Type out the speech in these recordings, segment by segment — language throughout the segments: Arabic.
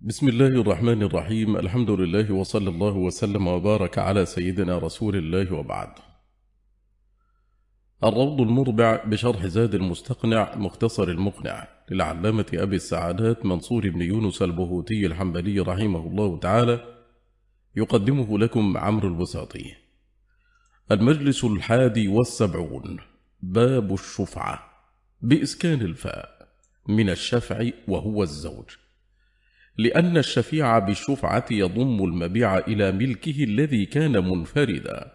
بسم الله الرحمن الرحيم. الحمد لله وصلى الله وسلم وبارك على سيدنا رسول الله وبعد. الروض المربع بشرح زاد المستقنع مختصر المقنع للعلامة أبي السعادات منصور بن يونس البهوتي الحنبلي رحمه الله تعالى، يقدمه لكم عمرو الوساطي. المجلس 71، باب الشفعة بإسكان الفاء من الشفع وهو الزوج، لأن الشفيع بالشفعة يضم المبيع إلى ملكه الذي كان منفردا،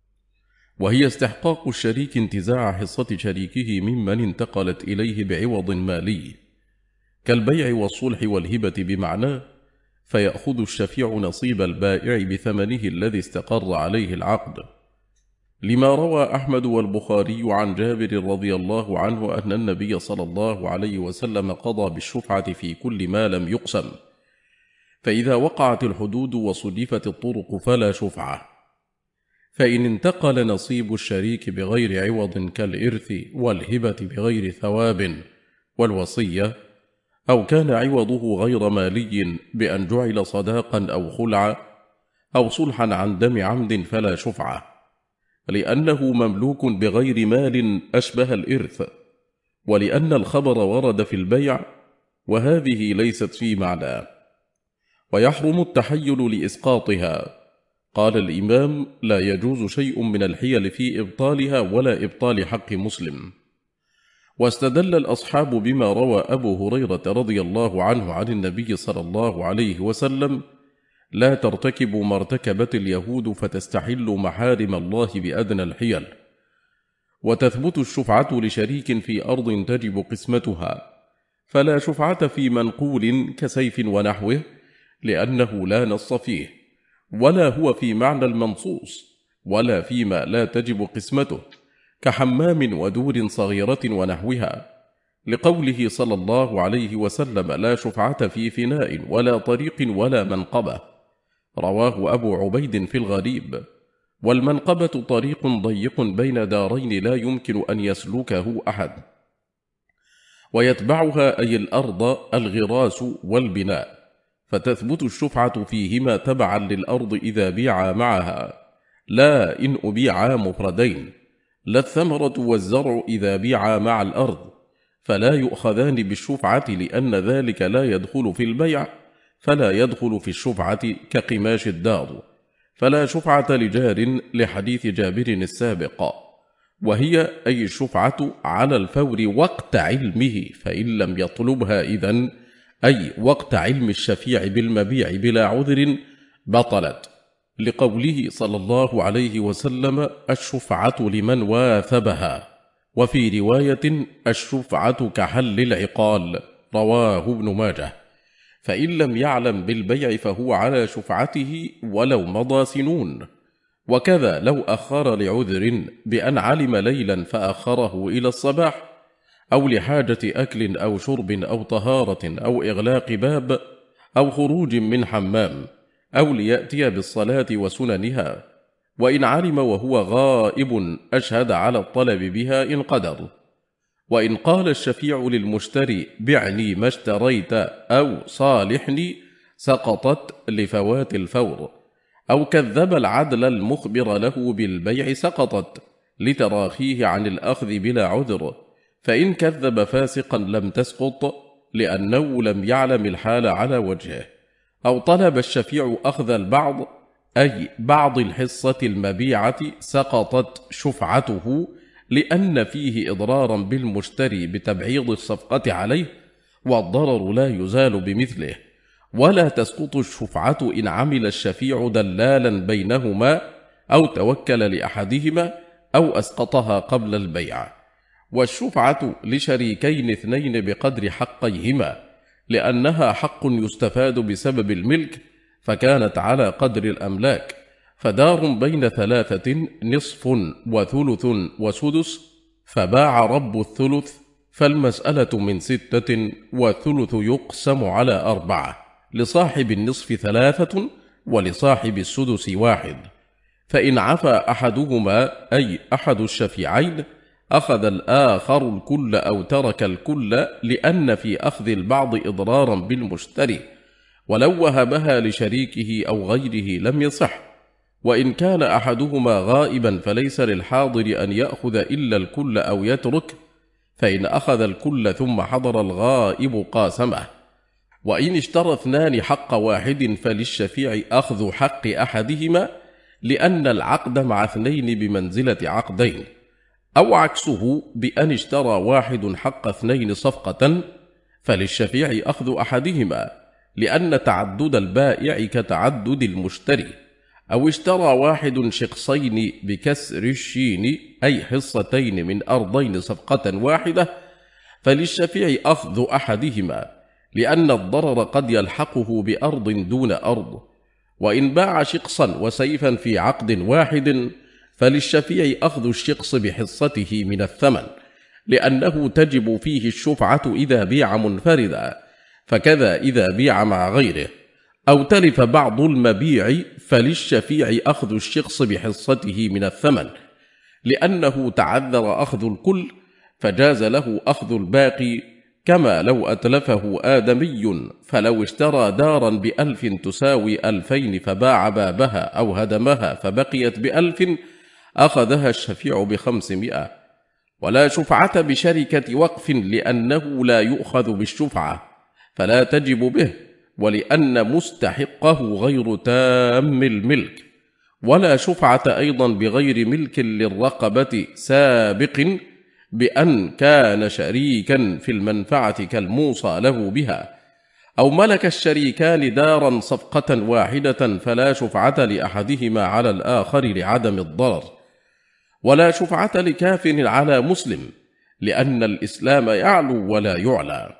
وهي استحقاق الشريك انتزاع حصة شريكه ممن انتقلت إليه بعوض مالي كالبيع والصلح والهبة بمعناه، فيأخذ الشفيع نصيب البائع بثمنه الذي استقر عليه العقد، لما روى أحمد والبخاري عن جابر رضي الله عنه أن النبي صلى الله عليه وسلم قضى بالشفعة في كل ما لم يقسم، فإذا وقعت الحدود وصدفت الطرق فلا شفعة، فإن انتقل نصيب الشريك بغير عوض كالإرث والهبة بغير ثواب والوصية، أو كان عوضه غير مالي بأن جعل صداقا أو خلعا أو صلحا عن دم عمد فلا شفعة، لأنه مملوك بغير مال أشبه الإرث، ولأن الخبر ورد في البيع وهذه ليست في معنى، ويحرم التحيل لإسقاطها. قال الإمام: لا يجوز شيء من الحيل في إبطالها ولا إبطال حق مسلم. واستدل الأصحاب بما روى أبو هريرة رضي الله عنه عن النبي صلى الله عليه وسلم: لا ترتكبوا ما ارتكبت اليهود فتستحلوا محارم الله بأدنى الحيل. وتثبت الشفعة لشريك في أرض تجب قسمتها، فلا شفعة في منقول كسيف ونحوه، لأنه لا نص فيه، ولا هو في معنى المنصوص، ولا فيما لا تجب قسمته كحمام ودور صغيرة ونحوها، لقوله صلى الله عليه وسلم: لا شفعة في فناء ولا طريق ولا منقبة، رواه أبو عبيد في الغريب. والمنقبة طريق ضيق بين دارين لا يمكن أن يسلكه أحد، ويتبعها أي الأرض الغراس والبناء، فتثبت الشفعة فيهما تبعا للأرض إذا بيعا معها، لا إن أبيعا مفردين، لا الثمرة والزرع إذا بيعا مع الأرض، فلا يؤخذان بالشفعة لأن ذلك لا يدخل في البيع، فلا يدخل في الشفعة كقماش الدار، فلا شفعة لجار لحديث جابر السابق، وهي أي الشفعة على الفور وقت علمه، فإن لم يطلبها إذن أي وقت علم الشفيع بالمبيع بلا عذر بطلت، لقوله صلى الله عليه وسلم: الشفعة لمن واثبها، وفي رواية: الشفعة كحل العقال، رواه ابن ماجه. فإن لم يعلم بالبيع فهو على شفعته ولو مضى سنون، وكذا لو أخر لعذر بأن علم ليلا فأخره إلى الصباح، أو لحاجة أكل أو شرب أو طهارة أو إغلاق باب أو خروج من حمام، أو ليأتي بالصلاة وسننها، وإن علم وهو غائب أشهد على الطلب بها إن قدر. وإن قال الشفيع للمشتري: بعني ما اشتريت أو صالحني، سقطت لفوات الفور، أو كذب العدل المخبر له بالبيع سقطت لتراخيه عن الأخذ بلا عذر، فإن كذب فاسقا لم تسقط لأنه لم يعلم الحال على وجهه. أو طلب الشفيع أخذ البعض أي بعض الحصة المبيعة، سقطت شفعته لأن فيه إضرارا بالمشتري بتبعيض الصفقة عليه، والضرر لا يزال بمثله. ولا تسقط الشفعة إن عمل الشفيع دلالا بينهما أو توكل لأحدهما أو أسقطها قبل البيع. والشفعة لشريكين اثنين بقدر حقيهما، لأنها حق يستفاد بسبب الملك، فكانت على قدر الأملاك، فدار بين ثلاثة نصف وثلث وسدس، فباع رب الثلث، فالمسألة من 6 والثلث يقسم على 4، لصاحب النصف 3 ولصاحب السدس 1. فإن عفى أحدهما أي أحد الشفيعين أخذ الآخر الكل أو ترك الكل، لأن في أخذ البعض إضرارا بالمشتري، ولو وهبها لشريكه أو غيره لم يصح. وإن كان أحدهما غائبا فليس للحاضر أن يأخذ إلا الكل أو يترك، فإن أخذ الكل ثم حضر الغائب قاسمه. وإن اشترى اثنان حق واحد فللشفيع أخذ حق أحدهما، لأن العقد مع اثنين بمنزلة عقدين، أو عكسه بأن اشترى واحد حق اثنين صفقة فللشفيع أخذ أحدهما، لأن تعدد البائع كتعدد المشتري. أو اشترى واحد شقصين بكسر الشين أي حصتين من أرضين صفقة واحدة فللشفيع أخذ أحدهما، لأن الضرر قد يلحقه بأرض دون أرض. وإن باع شقصا وسيفا في عقد واحد فللشفيع أخذ الشقص بحصته من الثمن، لأنه تجب فيه الشفعة إذا بيع منفردا، فكذا إذا بيع مع غيره. أو تلف بعض المبيع فللشفيع أخذ الشقص بحصته من الثمن، لأنه تعذر أخذ الكل فجاز له أخذ الباقي، كما لو أتلفه آدمي فلو اشترى دارا ب1000 تساوي 2000 فباع بابها أو هدمها فبقيت ب1000 أخذها الشفيع ب500. ولا شفعة بشركة وقف، لأنه لا يؤخذ بالشفعة فلا تجب به، ولأن مستحقه غير تام الملك. ولا شفعة أيضا بغير ملك للرقبة سابق، بأن كان شريكا في المنفعة كالموصى له بها. أو ملك الشريكان دارا صفقة واحدة فلا شفعة لأحدهما على الآخر لعدم الضرر. ولا شفعة لكافر على مسلم، لأن الإسلام يعلو ولا يعلى.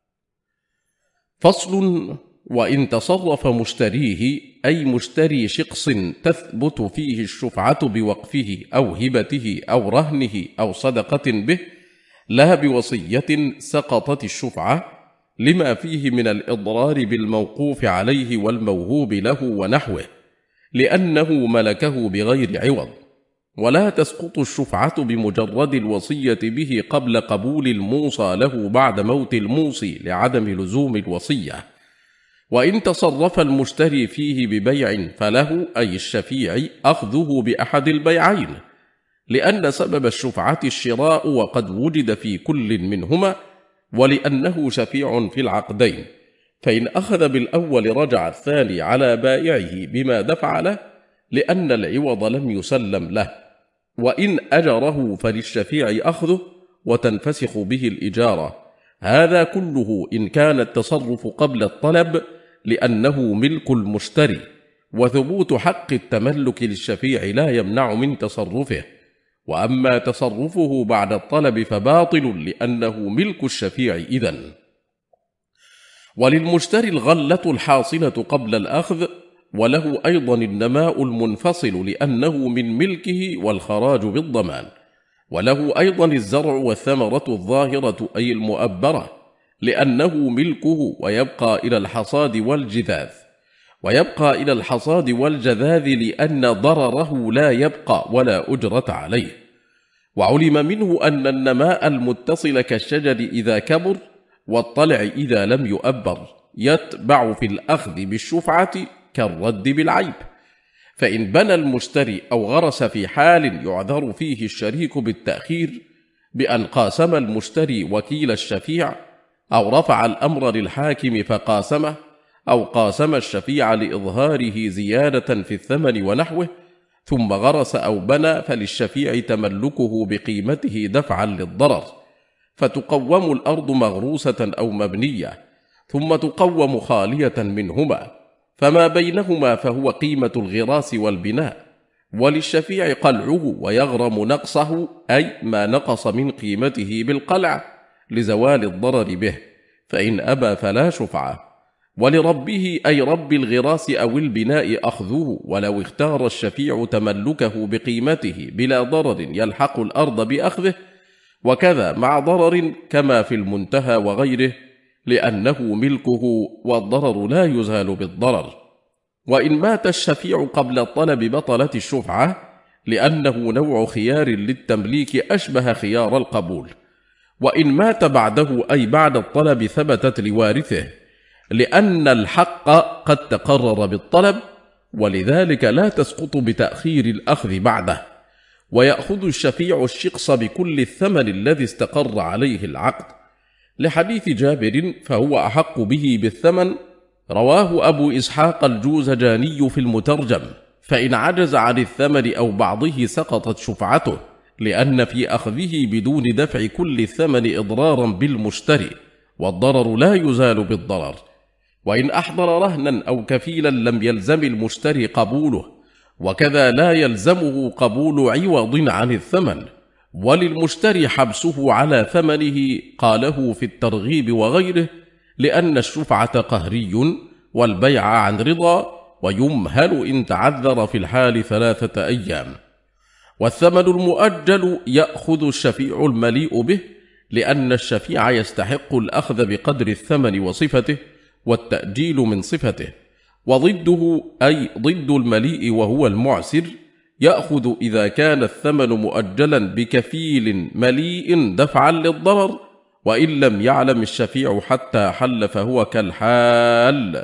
فصل: وإن تصرف مشتريه أي مشتري شقص تثبت فيه الشفعة بوقفه أو هبته أو رهنه أو صدقة به لا بوصية، سقطت الشفعة، لما فيه من الإضرار بالموقوف عليه والموهوب له ونحوه، لأنه ملكه بغير عوض. ولا تسقط الشفعة بمجرد الوصية به قبل قبول الموصى له بعد موت الموصي لعدم لزوم الوصية. وإن تصرف المشتري فيه ببيع فله أي الشفيع أخذه بأحد البيعين، لأن سبب الشفعة الشراء وقد وجد في كل منهما، ولأنه شفيع في العقدين. فإن أخذ بالأول رجع الثاني على بائعه بما دفع له، لأن العوض لم يسلم له. وإن أجره فللشفيع أخذه وتنفسخ به الإجارة. هذا كله إن كان التصرف قبل الطلب، لأنه ملك المشتري، وثبوت حق التملك للشفيع لا يمنع من تصرفه. وأما تصرفه بعد الطلب فباطل، لأنه ملك الشفيع إذن. وللمشتري الغلة الحاصلة قبل الأخذ، وله أيضا النماء المنفصل لأنه من ملكه والخراج بالضمان. وله أيضا الزرع والثمرة الظاهرة أي المؤبرة، لأنه ملكه، ويبقى إلى الحصاد والجذاذ. ويبقى إلى الحصاد والجذاذ لأن ضرره لا يبقى ولا أجرة عليه. وعلم منه أن النماء المتصل كالشجر إذا كبر والطلع إذا لم يؤبر يتبع في الأخذ بالشفعة كالرد بالعيب. فإن بنى المشتري أو غرس في حال يعذر فيه الشريك بالتأخير، بأن قاسم المشتري وكيل الشفيع، أو رفع الأمر للحاكم فقاسمه، أو قاسم الشفيع لإظهاره زيادة في الثمن ونحوه، ثم غرس أو بنى، فللشفيع تملكه بقيمته دفعا للضرر، فتقوم الأرض مغروسة أو مبنية، ثم تقوم خالية منهما، فما بينهما فهو قيمة الغراس والبناء. وللشفيع قلعه ويغرم نقصه، أي ما نقص من قيمته بالقلع لزوال الضرر به، فإن أبى فلا شفعة. ولربه أي رب الغراس أو البناء أخذه، ولو اختار الشفيع تملكه بقيمته بلا ضرر يلحق الأرض بأخذه، وكذا مع ضرر كما في المنتهى وغيره، لأنه ملكه والضرر لا يزال بالضرر. وإن مات الشفيع قبل الطلب بطلت الشفعة، لأنه نوع خيار للتمليك أشبه خيار القبول. وإن مات بعده أي بعد الطلب ثبتت لوارثه، لأن الحق قد تقرر بالطلب، ولذلك لا تسقط بتأخير الأخذ بعده، ويأخذ الشفيع الشخص بكل الثمن الذي استقر عليه العقد، لحديث جابر: فهو أحق به بالثمن. رواه أبو إسحاق الجوزجاني في المترجم. فإن عجز عن الثمن أو بعضه سقطت شفعته، لأن في أخذه بدون دفع كل الثمن إضرارا بالمشتري، والضرر لا يزال بالضرر. وإن أحضر رهنا أو كفيلا لم يلزم المشتري قبوله، وكذا لا يلزمه قبول عوض عن الثمن، وللمشتري حبسه على ثمنه، قاله في الترغيب وغيره، لأن الشفعة قهري والبيع عن رضا، ويمهل إن تعذر في الحال 3 أيام. والثمن المؤجل يأخذ الشفيع المليء به، لأن الشفيع يستحق الأخذ بقدر الثمن وصفته، والتأجيل من صفته. وضده أي ضد المليء وهو المعسر يأخذ إذا كان الثمن مؤجلا بكفيل مليء دفعا للضرر، وإن لم يعلم الشفيع حتى حل فهو كالحال.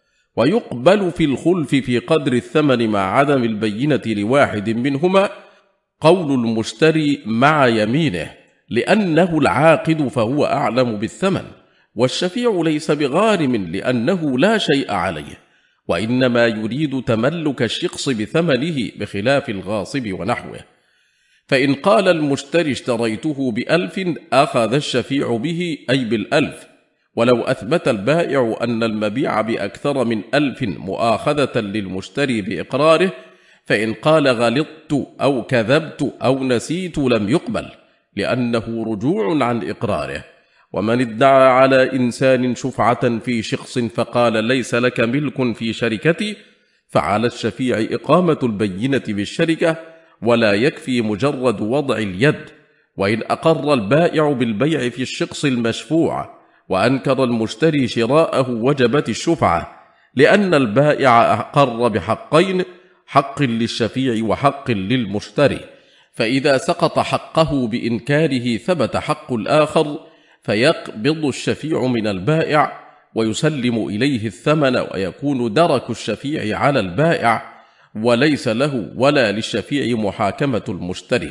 ويقبل في الخلف في قدر الثمن مع عدم البينة لواحد منهما قول المشتري مع يمينه، لأنه العاقد فهو أعلم بالثمن، والشفيع ليس بغارم لأنه لا شيء عليه، وإنما يريد تملك الشخص بثمنه بخلاف الغاصب ونحوه. فإن قال المشتري اشتريته ب1000 أخذ الشفيع به أي بال1000، ولو أثبت البائع أن المبيع بأكثر من 1000 مؤاخذة للمشتري بإقراره، فإن قال غلطت أو كذبت أو نسيت لم يقبل، لأنه رجوع عن إقراره. ومن ادعى على إنسان شفعة في شخص فقال ليس لك ملك في شركتي، فعلى الشفيع إقامة البينة بالشركة، ولا يكفي مجرد وضع اليد. وإن أقر البائع بالبيع في الشخص المشفوع وأنكر المشتري شراءه وجبت الشفعة، لأن البائع أقر بحقين: حق للشفيع وحق للمشتري، فإذا سقط حقه بإنكاره ثبت حق الآخر، فيقبض الشفيع من البائع ويسلم إليه الثمن، ويكون درك الشفيع على البائع، وليس له ولا للشفيع محاكمة المشتري.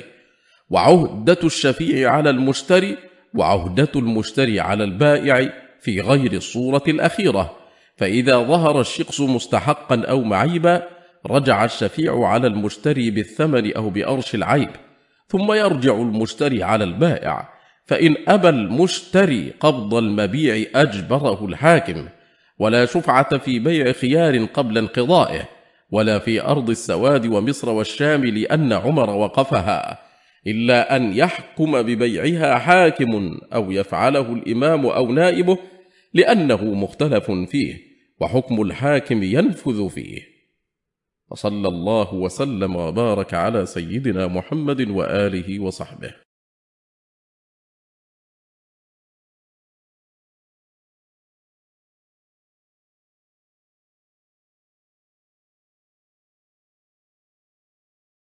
وعهدة الشفيع على المشتري وعهدة المشتري على البائع في غير الصورة الأخيرة، فإذا ظهر الشخص مستحقا أو معيبا رجع الشفيع على المشتري بالثمن أو بأرش العيب، ثم يرجع المشتري على البائع. فإن أبى المشتري قبض المبيع أجبره الحاكم. ولا شفعة في بيع خيار قبل انقضائه، ولا في أرض السواد ومصر والشام لأن عمر وقفها، إلا أن يحكم ببيعها حاكم أو يفعله الإمام أو نائبه، لأنه مختلف فيه، وحكم الحاكم ينفذ فيه. وصلى الله وسلم وبارك على سيدنا محمد وآله وصحبه.